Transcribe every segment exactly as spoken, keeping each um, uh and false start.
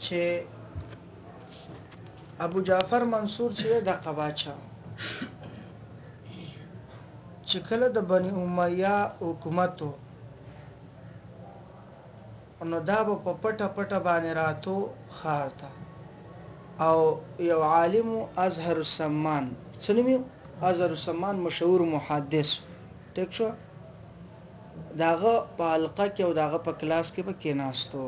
چې ابو جعفر منصور چې د قباچا چې کله د بني امیه حکومت نو دا به په پټه پټه باندې راتو خار ته او یو عالم ازهر السمان سنمي ازهر السمان مشهور محدث ټیک شو داغه په حلقه کې او داغه په کلاس کې به کېناستو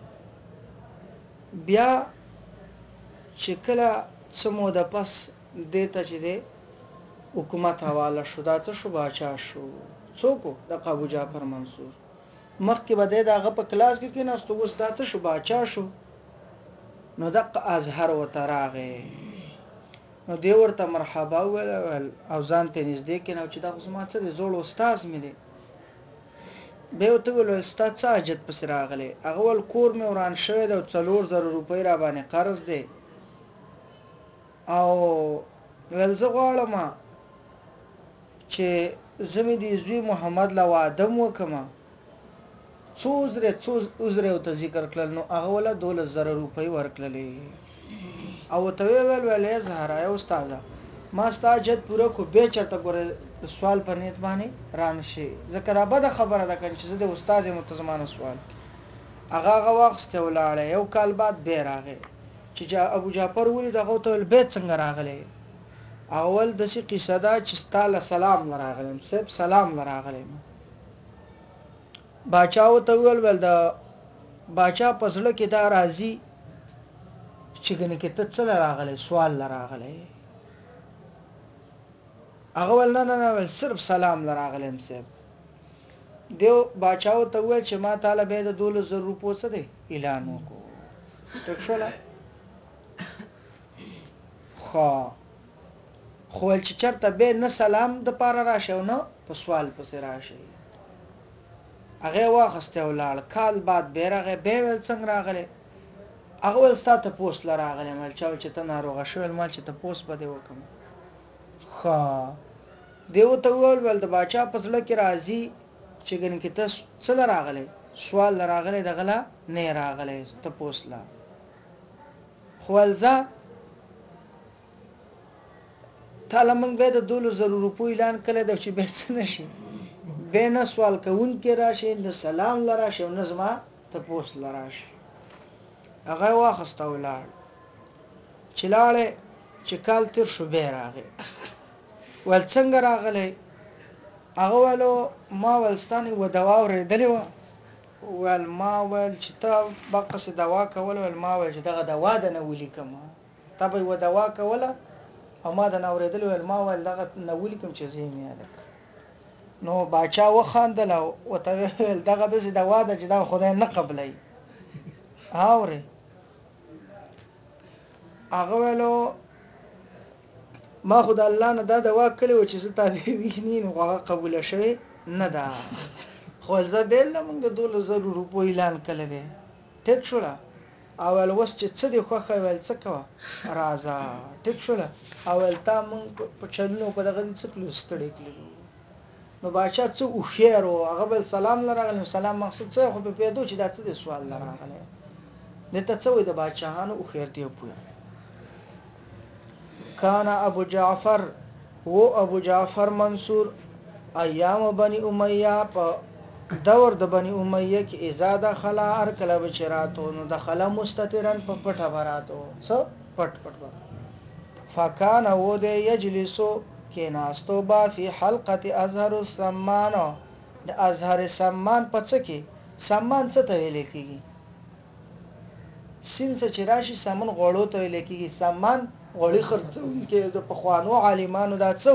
بیا چې کله سمو د پس دیته چې دی حکومت حواله شو دا څه شو باچا شو څوک د ابو جعفر منصور مخکې به دغه په کلاس کې کېناستو اوس دا څه شو باچا شو نو د ازهر وتراغه نو دی ورته مرحبا ویل او ځان ته نږدې کینو چې دا خو ما څه دی زوړ استاد مې دی به ته ول استاد څه حاجت پس راغله هغه ول کور مې وران شوی د څلور زره روپۍ را باندې قرض دی او ول زه غواړم چې زمي دي زوی محمد لا وادم وکما څو زره څو زره او ته ذکر کړل نو هغه ول دولس زره روپۍ ورکړلې او ته ویل ولې زهرا یو استاد ما ستاجت پوره کو به چرته ګوره سوال په نیت باندې ران شي ځکه دا بده خبره ده کنه چې زه د استاد متزمانه سوال هغه هغه وخت ولاړ یو کال بعد به راغی چې جا ابو جعفر ولې دغه ته بیت څنګه راغلی اول د شي قصه دا چې ستاله سلام لراغلم سب سلام لراغلم باچاو ته ویل ول دا باچا پسړه کې دا راځي چې ګنې کې ته څه راغلی سوال لراغلی هغه ول نه نه ول صرف سلام لراغلم سب دیو باچاو ته ویل چې ما تعالی به د دولس زره روپو څه دی اعلان وکړو ټک شولا خو خو چې چرته به نه سلام د پاره راشه نو په سوال پسې راشه هغه واخسته ولاړ کال بعد بیرغه به ول څنګه راغله هغه ول ستاته پوسټ لراغله مل چا چې ته ناروغه شول مال چې ته پوسټ بده وکم خو دیو ته ول ول د باچا پسله کې راځي چې ګن کې ته څه لراغله سوال لراغله دغه نه راغله ته پوسټ لا خپلځه تعالی موږ به د دولس زره روپو اعلان کړی د چې به څه نشي به نه سوال کوون کې راشي د سلام لراشه او نظم ته پوس لراشه هغه واخسته ولاړ چې لاړې چې کال تیر شو به راغی ول څنګه راغلی هغه ولو ما ولستاني و دوا ورېدلې و ول ما ول چې ته بقص دوا کول ول ما ول چې دغه دوا د نه ولي کما تبه و دوا کوله او ما د نوریدل ول ما ول دغه نو لیکم چې زه یې نو باچا وخاندل او ته ول دغه د دوا د جدا خدای نه قبلای اوره هغه ولو ما خدای الله نه دا دوا کړی و چې زه تابع ویني نو هغه قبول شوی نه ده خو زه بیل موږ د دولس زره روپو اعلان کړل دي ټیک شو اول وس چې څه دی خو خول څه کوا رازا ټیک شو اول تا مونږ په چلونو په دغه څه کلو ستړي کړو نو باچا څه او خیر او هغه بل سلام لراغله سلام مقصد څه خو په پیدو چې دا څه دی سوال لراغله دته څه وي د باچاهانو او خیر دی په کان ابو جعفر هو ابو جعفر منصور ایام بني امیہ په دور د بني امیہ کې اذا دخل ار کله بچراتو نو دخل مستترن په پټه براتو څه پټ پټ فکان هو د یجلسو کې ناستو با فی حلقه ازهر السمان د ازهر سمان په څه کې سمان څه ته ویل کېږي سین څه چې راشي سامان غوړو ته ویل کېږي سامان غوړي خرڅون کې د پخوانو عالمانو دا څو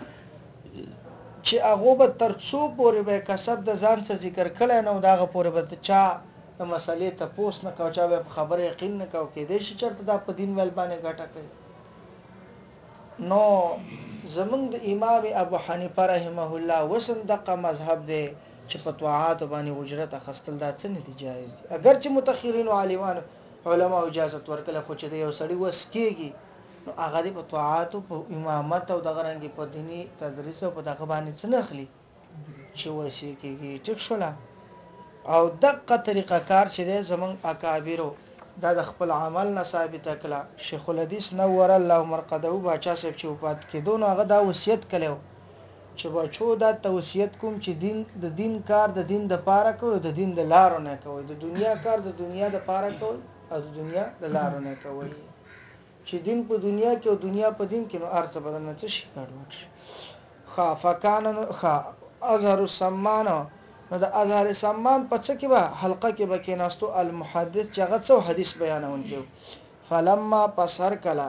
چې هغه به ترڅو پورې به کسب د ځان څخه ذکر کړي نو داغه پورې به چا د مسلې ته پوس نه کاوه چا به خبره یقین نه کاوه کې دې شي چرته دا په دین ول باندې غټه کوي نو زمونږ د امام ابو حنیفه رحمه الله وسم دغه مذهب دی چې فتواات باندې اجرت اخستل دا څه نه دی جایز دي اگر چې متأخرین او عالمان علما اجازه ورکړه خو چې یو سړی وس کېږي نو هغه د فتواات او امامت او دغه رنګ په دینی تدریس او په دغه باندې څه نه اخلي چې وسی کېږي ټیک شولا او دغه طریقه کار چې زمون اکابرو دا د خپل عمل نه ثابت کړه. شیخ الحدیث نور الله مرقده باچا صاحب چې وفات کېدو نو هغه دا وصیت کړو چې بچو دا توصیت کوم چې دین د دین کار د دین د پاره کوي، د دین د لارو نه کوي، د دنیا کار د دنیا د پاره کوي او د دنیا د لارو نه کوي. چې دین په دنیا کې او دنیا په دین کې نو ارڅ بدل نه څه شي کړو. خا فکان خا اظهر السمان نو د اظهر سمان په څه کې به حلقه کې به کې ناستو المحدث چې هغه څو حدیث بیانون کې فلما پسر کلا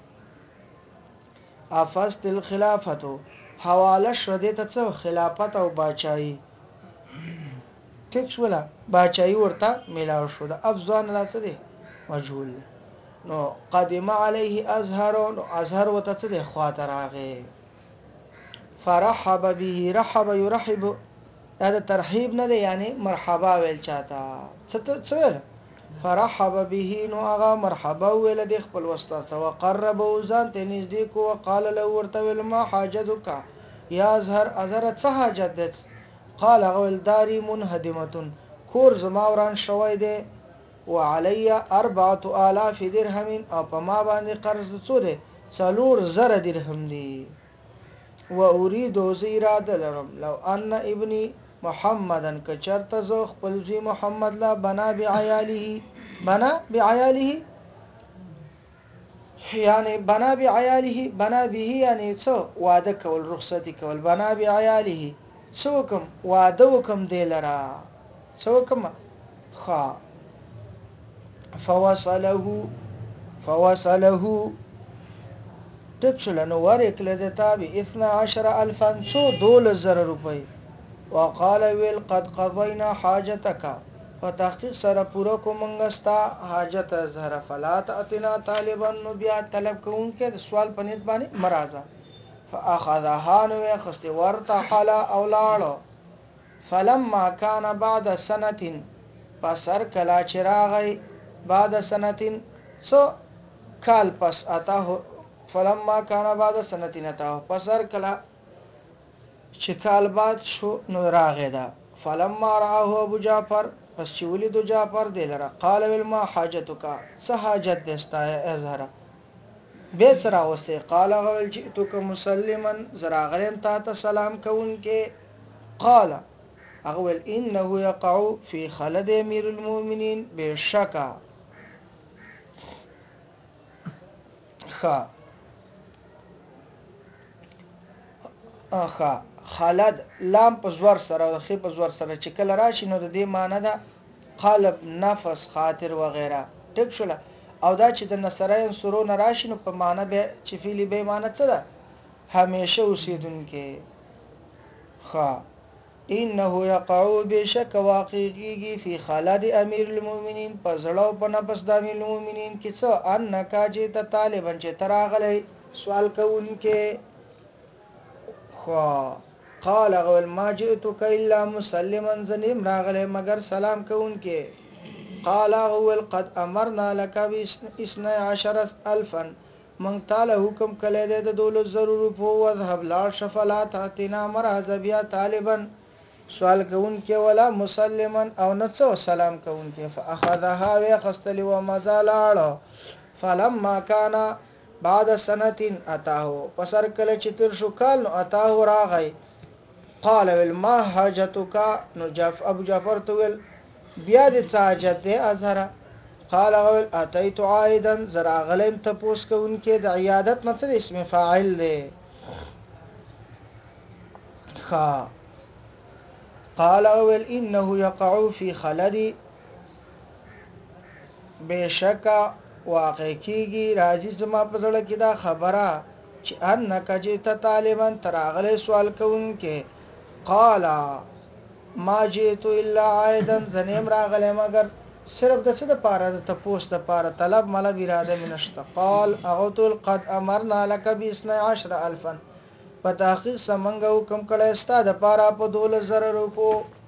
افست الخلافه حواله شو دې ته څو خلافت او باچایی ټیک شولا باچایی ورته ملاو شو د افزان لا څه دی مجهول نو قدم عليه ازهر نو ازهر وته څه دی خاطر هغه فرحب به رحب يرحب دا ترحیب نه دی یعنی مرحبا ویل چاته څه ویل فرحب به نو هغه مرحبا ویل د خپل واسطه وقرب وزان ته نږدې کو وقال له ورته ویل ما حاجتک یا ازهر ازهر څه حاجت ده قال غول داری منهدمه کور زما وران شوی دی وعلي أربعة آلاف درهم او په ما باندې قرض څو دی څلور زره درهم دی و اريد زیراد لرم لو ان ابني محمدا کچرت زو خپل زوی محمد لا بنا بعياله بنا بعياله یعنی بنا بعياله بنا به یعنی څو واده کول رخصتي کول بنا بعياله څو کوم واده وکم دلرا څو کوم خا فوصله فوصله تکشل نو ورکل دتا بی اثنا عشر الفا سو دول زر روپی وقال ویل قد قضینا حاجتک فتحقیق سره پورا کومنګستا حاجت زهره فلا تاتنا طالبا نو بیا طلب کوونکې د سوال پنيت باندې مرزه فاخذها نو خست ورتحل اولاړو فلما كان بعد سنه پسر کلا چراغی بعد سنه سو کال پس اتاه فلما كان بعد سنتين اتاه پسر کلا چې کال بعد شو نو راغی دا فلما راه ابو جعفر پس چې ولید جعفر دلره قال ما حاجتك څه حاجت دستا ازهر به سره واستي قال غول جئتك مسلما زراغلم تا ته سلام کوونکې قال اغول انه يقع في خلد امير المؤمنين بشكا خ اخا خالد لام په زور سره او خې په زور سره چې کله راشي نو د دې معنی ده قلب نفس خاطر و غیره ټیک شول او دا چې د نصرین سرو نه راشي نو په معنی به چې فعلی به معنی څه ده همیشه اوسیدونکې خا انه يقع بشك واقعي في خالد امير المؤمنين پزړو په نفس د امير المؤمنين کې څه انک جئت طالبا چې تراغلی سوال کوونکې خو قال غول ما جئتك الا مسلما زنیم راغله مگر سلام کوونکې قال غول قد امرنا لك باثني عشر الفا من تعالی حکم کله د دولت ضرور په وذهب لا شفلات اتنا مرز بیا طالبا سوال کوونکې ولا مسلما او نڅو سلام کوونکې فاخذها ويخستل ومزالاړو فلما كان بعد سنتين اتاه پسر کله چې تر شو کال نو اتاه راغی قال ما حاجتك نو جعف ابو جعفر تول بیا د حاجت ده ازهر قال اول اتيت عائدا زراغلم تپوس کوونکې د عیادت نصر اسم فاعل ده خا قال اول انه يقع في خلدي بشک واقع کیږي راځي زما په زړه کې دا خبره چې انک جئت طالبا تراغله سوال کوونکې قال ما جئت الا عائدا زنیم راغله مگر صرف د څه د پاره د تپوس د پاره طلب مله اراده منشت قال اغتل قد امرنا لك ب اثني عشر الفا په تحقیق سمنګ حکم کړه استاد پاره په دولت زره روپو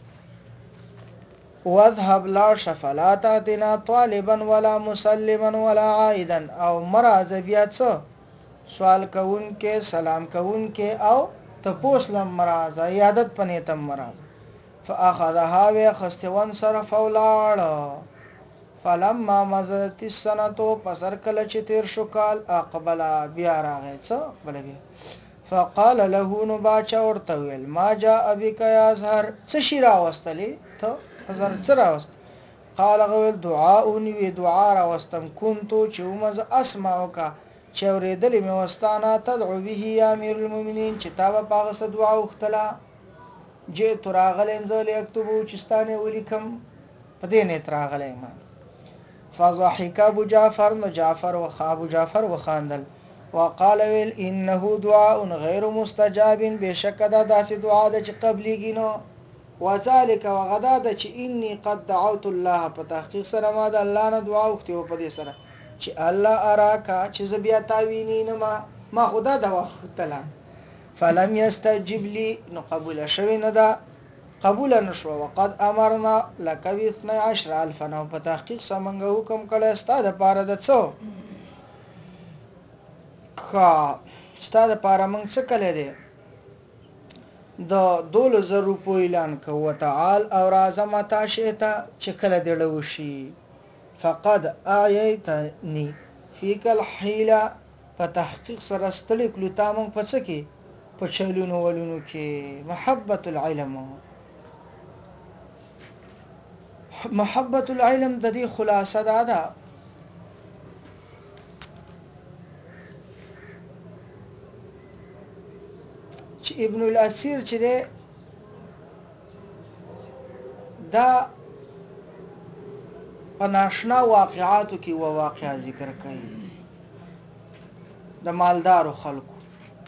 واذهب لا شفلاتنا طالبا ولا مسلما ولا عائدا او مرز بیا څه سوال کوون کې سلام کوون کې او تپوس لم مرز عیادت پنیتم مرز فاخذها وخستوان صرف اولاد فلما مضت السنه پس هر کله چې تیر شو کال اقبل بیا راغی څه بل بیا فقال له نو باچا ورته ویل ما جاء بك يا زهر څه شي راوستلې ته زهر څه راوست قال غویل دعاء وی دعا راوستم كنتو چې ومز اسمعك چې اورېدلې مې وستانه تدعو به يا امير المؤمنين چې تا په هغه څه دعا وختله جئت راغلم ذل يكتبو چې ستانه ولیکم په دې نه تراغلم فضحك ابو جعفر نو جعفر وخابو جعفر وخاندل وقال ويل انه دعاء غير مستجاب بشک دا داسې دعا ده چې قبليږي نو وذلك وغدا ده چې اني قد دعوت الله په تحقیق سره ما د الله نه دعا وکړه په دې سره چې الله اراکا چې زبیا تاویني نه ما ما خدا دعا وکړه فلم يستجب لي نو قبول شوی نه ده قبول نشو وقد امرنا لك باثني عشر الف نو په تحقیق سمنګ حکم کړه ستاده پاره د څو خا ستاده پاره موږ څه کړل دي د دوله زر روپو اعلان کوه تعال او راځه متا شیتا چې کله دی لوشي فقد اعيتني فيك الحيله په تحقیق سره ستلیک لتا موږ په څه کې په چلونو ولونو کې محبت العلم محبت العلم د دې خلاصه ده ده چې ابن الاثیر چې ده دا په ناشنا واقعاتو کې و واقعا ذکر کوي د مالدارو خلکو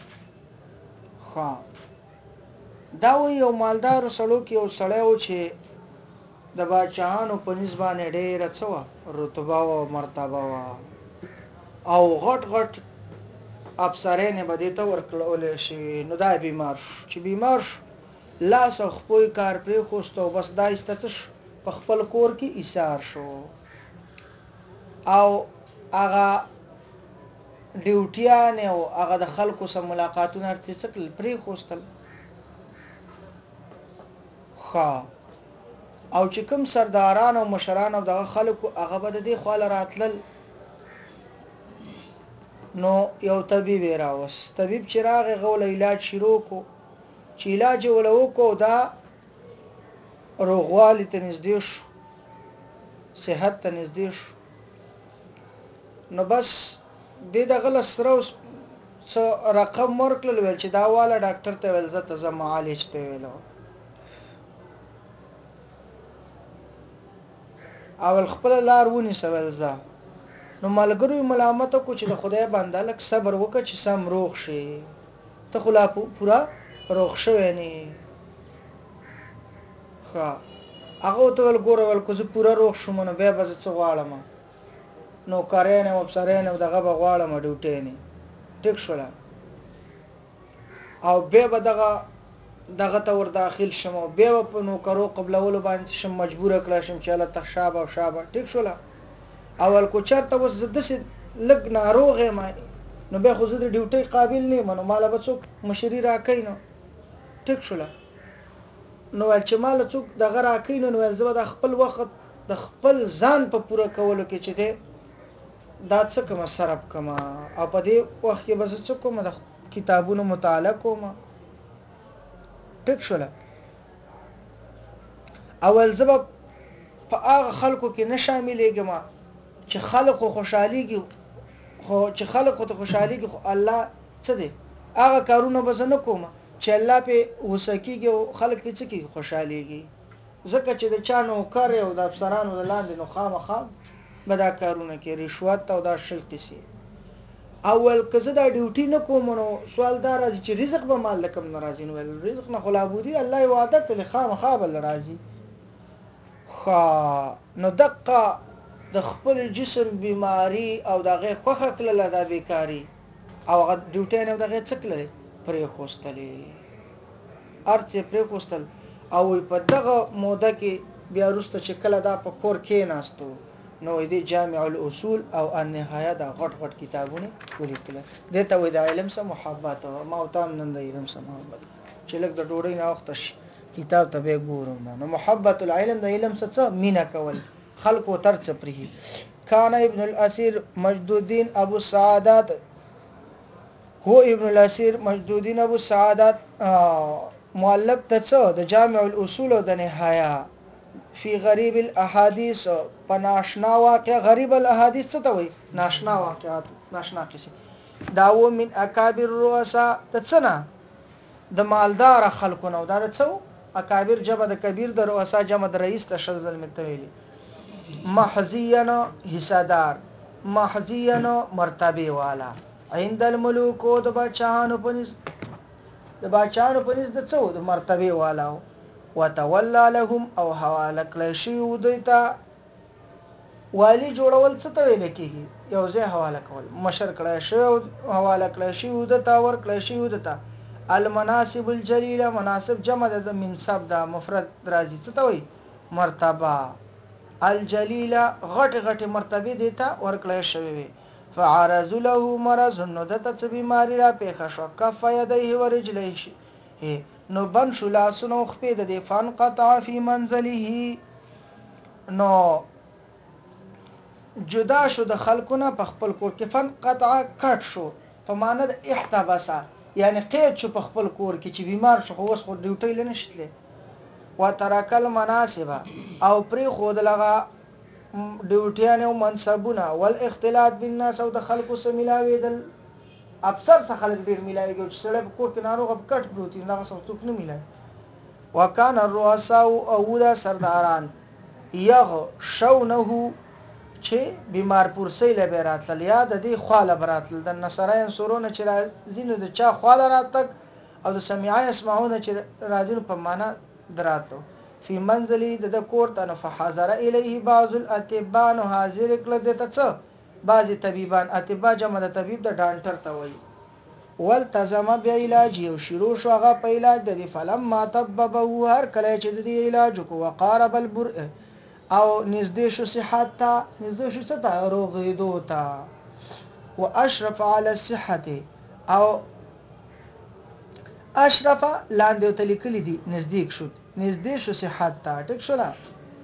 خا دا و یو مالدارو سړو کې یو سړی و چې د باچاهانو په نسبانه ډېره څه رتبه او مرتبه وا او غټ غټ افسرین به دې ته ورکړل شي نو دا بیمار شو چې بیمار شو لاس خپل کار پرې خوستو بس دا استڅ په خپل کور کې ایثار شو او هغه ډیوټیان او هغه د خلکو سره ملاقاتونه ارڅ پرې خوستل خا او چې کوم سرداران او مشران او دغه خلکو هغه به د دې خاله راتلل نو یو طبيب راوس طبيب چراغ غول علاج شروع کو چې علاج ولو کو دا روغوالي ته نږدې شو صحت ته نږدې شو نو بس د دغه لسره څو رقم ورکړل ول چې دا والا ډاکټر ته ول زته زما معالج ته ویلو اول خپل لار ونی سوال ځه نو ملګرو ملامت کو چې د خدای باندې لک صبر وکړه چې سم روغ شي ته خلا پورا روغ شوې نه ښه هغه ته ول ګور ول کو زه پورا روغ شوم نو به بز څه غواړم نو کارینه او افسرینه دغه بغواړم ډیوټی نه ټیک شول او به به دغه دغه ته ور داخل شم به په نو کرو قبلولو باندې شم مجبور کړم شم چې الله تخشاب او شابه ټیک شول اول کو چرته وس زدسه لګ ناروغه ما نو به خو زه د ډیوټي قابل نه منو مال به څوک مشري راکې نو ټیک شول نو ول چې مال څوک دغه راکې نو ول زه د خپل وخت د خپل ځان په پوره کولو کې چې ده دا څه کوم سرب کما او په دې وخت کې بس څه کوم د کتابونو مطالعه کوم ټیک شول اول زب په هغه خلکو کې نه شاملېږم چې خلکو خوشحاليږي خو چې خلکو ته خوشحاليږي خو الله څه دی هغه کارونه به نه کوم چې الله په وسکیږي او خلک په څه کې خوشحاليږي ځکه چې د چانو کار او د افسرانو لاندې نو خامخا بدا کارونه کې رشوت او دا شل قصې اول کزه دا ډیوټي نه کوم نو سوال دار چې رزق به مال لکم ناراضي نو رزق نه خلابودي الله وعده کړي خامخا بل راضي خا نو دقه د خپل جسم بیماری او دغه خوخه کله د بیکاری او ډیوټي نه دغه څکلې پرې خوستلې ارڅ پرې خوستل او په دغه موده کې بیا وروسته چې کله دا په کور کې ناستو نو دې جامع الاصول او النهايه دا غټ غټ کتابونه ولیکل دته وې د علم سره محبت او ما او تام نن د علم سره محبت چې لکه د ډوړې نه وخت کتاب ته به ګورم نو محبت العلم د علم څخه مینا کول خلق تر څپری کان ابن الاسیر مجد الدین ابو السعادات هو ابن الاسیر مجد الدین ابو السعادات مؤلف د څه د جامع الاصول او د نهايه فی غریب الاحاديث په ناشنا واقع غریب الاحاديث څه ته وایي ناشنا واقعات ناشنا کیسه داو من اکابر رؤسا د څه نه د مالدار خلکو نو دا د څه اکابر جمع د کبیر د رؤسا جمع د رئیس ته شل ځل متویلی محزینا حصدار محزینا مرتبه والا عند الملوک د بچانو پنځ د بچانو پنځ د څو د مرتبه والا وتولى لهم او حواله کړی شي ودیتا والی جوړول څه ته ویل کیږي یو ځای حواله کول مشر کړی شي حواله کړی شي ودتا ور کړی شي ودتا المناسب الجلیله مناسب جمع د منصب دا مفرد راځي څه ته وایي مرتبه الجلیله غټ غټ مرتبه دیتا ور کړی شوی فعرض له مرض نو دته څه بیماری را پیښه شو کف یدیه ورجلیه نو بن شو لاسونو خپې د فن قطع فی منزله نو جدا شو د خلقونه په خپل کور کې فن قطع کټ شو په معنی د احتباسه یعنی قید شو په خپل کور کې چې بیمار شو خو اوس خو ډیوټي لنه شتله وترک المناسب او پری خود لغه ډیوټیان او منصبونه والاختلاط بالناس او د خلقو سره ملاویدل افسر څخه خلک ډیر ملاویږي چې سړی په کور کې ناروغ په کټ پروتین دا څه څوک نه ملای وکانه الرؤساء او دا سرداران یغ شونه چې بیمار پورسي لبه راتل یا د دې خواله براتل د نصرین سورونه چې زینو د چا خواله راتک او د سمعای اسمعونه چې راځي په معنا دراتلو فی منزلی د کور ته فحاضر الیه بعض الاطباء حاضر کړه دته څه بعضی طبيبان اطباء جمع د طبيب د ډاکټر ته وایي والتزم بعلاج او شروع شو هغه په علاج د فلم ما طببه هر کله چې د علاج کو وقارب البرء او نږدې شو صحت ته نږدې شو څه ته روغېدو ته واشرف على الصحه او اشرف لاندې تلیکلي دي نږدې شو نږدې شو صحت ته ټیک شو لا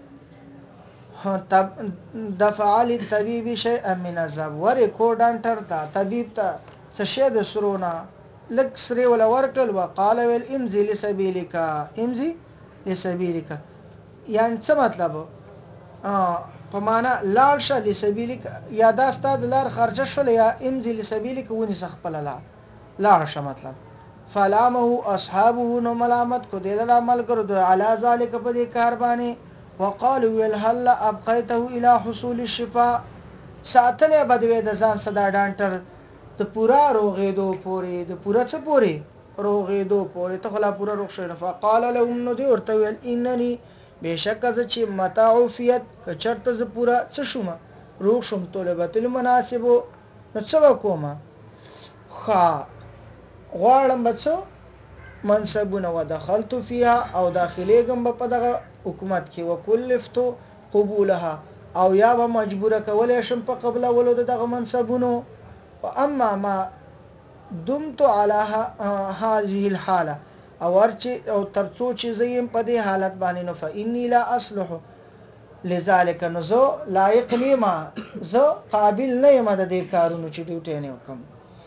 دفع للطبيب شيئا من الذهب ورکو ډاکټر ته طبيب ته څه شی د سرونا لک سری ولا ورکل وقال ويل امزي لسبيلك امزي لسبيلك یعنی څه مطلب په معنا لاړ شه لسبيلك یا دا ستاد لار خرجه شول یا امزي لسبيلك ونی سخپل لا لاړ شه مطلب فلامه اصحابه نو ملامت کو دل عمل کړو د علا ذلك په دې کار باندې وقالوا ويل هل ابقيته الى حصول الشفاء ساتله بدوي د ځان صدا ډاکټر ته پورا روغېدو پوري د پورا څه پوري روغېدو پوري ته خلا پورا روغ شو فقال لهم نو دی ورته ویل انني بشک از چې متعوفیت کچرته ز پورا څه شوم روغ شوم طلبت المناسب نو څه وکوم خا غواړم بچو منصبونه ودخلت فيها او داخليګم په دغه حکومت کې وکلفتو قبولها او یا به مجبوره کولای شم په قبله ولو دغه منصبونو واما ما دمت على هذه الحاله او ورچ او ترڅو چې زیم په دې حالت باندې نو فاني لا اصلح لذلك نزو لایق نیما زو قابل نه یم د دې کارونو چې ډیوټي نه وکم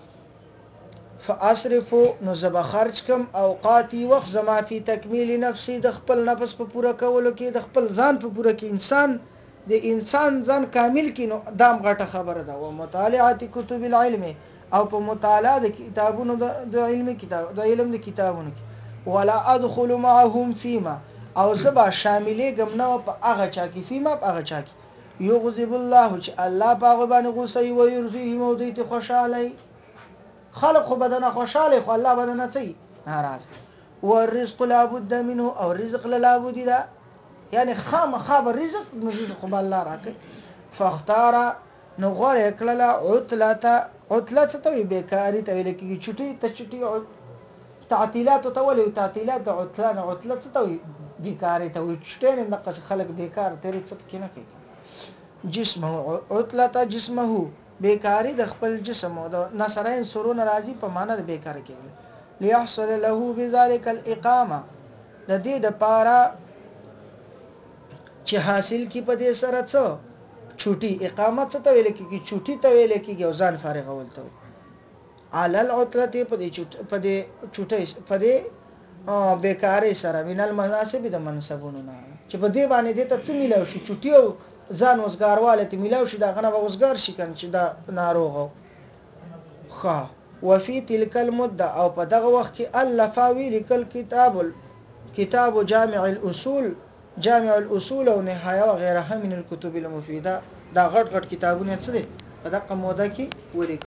فاصرفو نو زب خرج کم اوقاتی وخت زما فی تکمیل نفسی د خپل نفس په پوره کولو کې د خپل ځان په پوره کې انسان د انسان ځان کامل کې نو دام غټه خبره ده او مطالعه کتب العلم او په مطالعه د کتابونو د علمي کتاب د علم د کتابونو کې ولا ادخل معهم فيما او زبا شاملې ګم نو په هغه چا کې فيما په هغه چا کې یغضب الله چې الله په باندې غوسه وي يرضيه مودیت خوشاله خلق خو بدنه خوشاله خو الله بدنه چي ناراض والرزق لابد منه او رزق لابد ده یعنی خام خاب رزق نو رزق خو الله راکي فاختار نو غره کړه عطله عطله ته وي بیکاری ته ویل کیږي چټي ته چټي تعطیلات ته ولې تعطیلات عطله نه عطله ته وي بیکاری ته وي چټي نه نقص خلق بیکار تیرې څه کې نه کوي جسمه عطله جسمه بیکاری د خپل جسم او د نصرین سرون راضی په معنا د بیکار کې ليحصل له بذلك الاقامه د دې د پاره چې حاصل کی په دې سره څه چوټي اقامت څه ته ویل کیږي چوټي ته ویل کیږي او ځان فارغ ولته علل عطلته په دې چوټ په دې چوټي په دې بیکارې سره من المناسب د منصبونو نه چې په دې باندې د ته څه ملو شي چوټي او ځان وسګارواله ته ملو شي دا غنه وسګار شي کنه چې دا ناروغ خو وفي تلك المده او په دغه وخت کې الفاوی لیکل کتاب کتاب جامع الاصول جامع الاصول او نهایه وغيرها من الكتب المفيده دا غټ غټ کتابونه څه دي په دغه موده کې ولیکل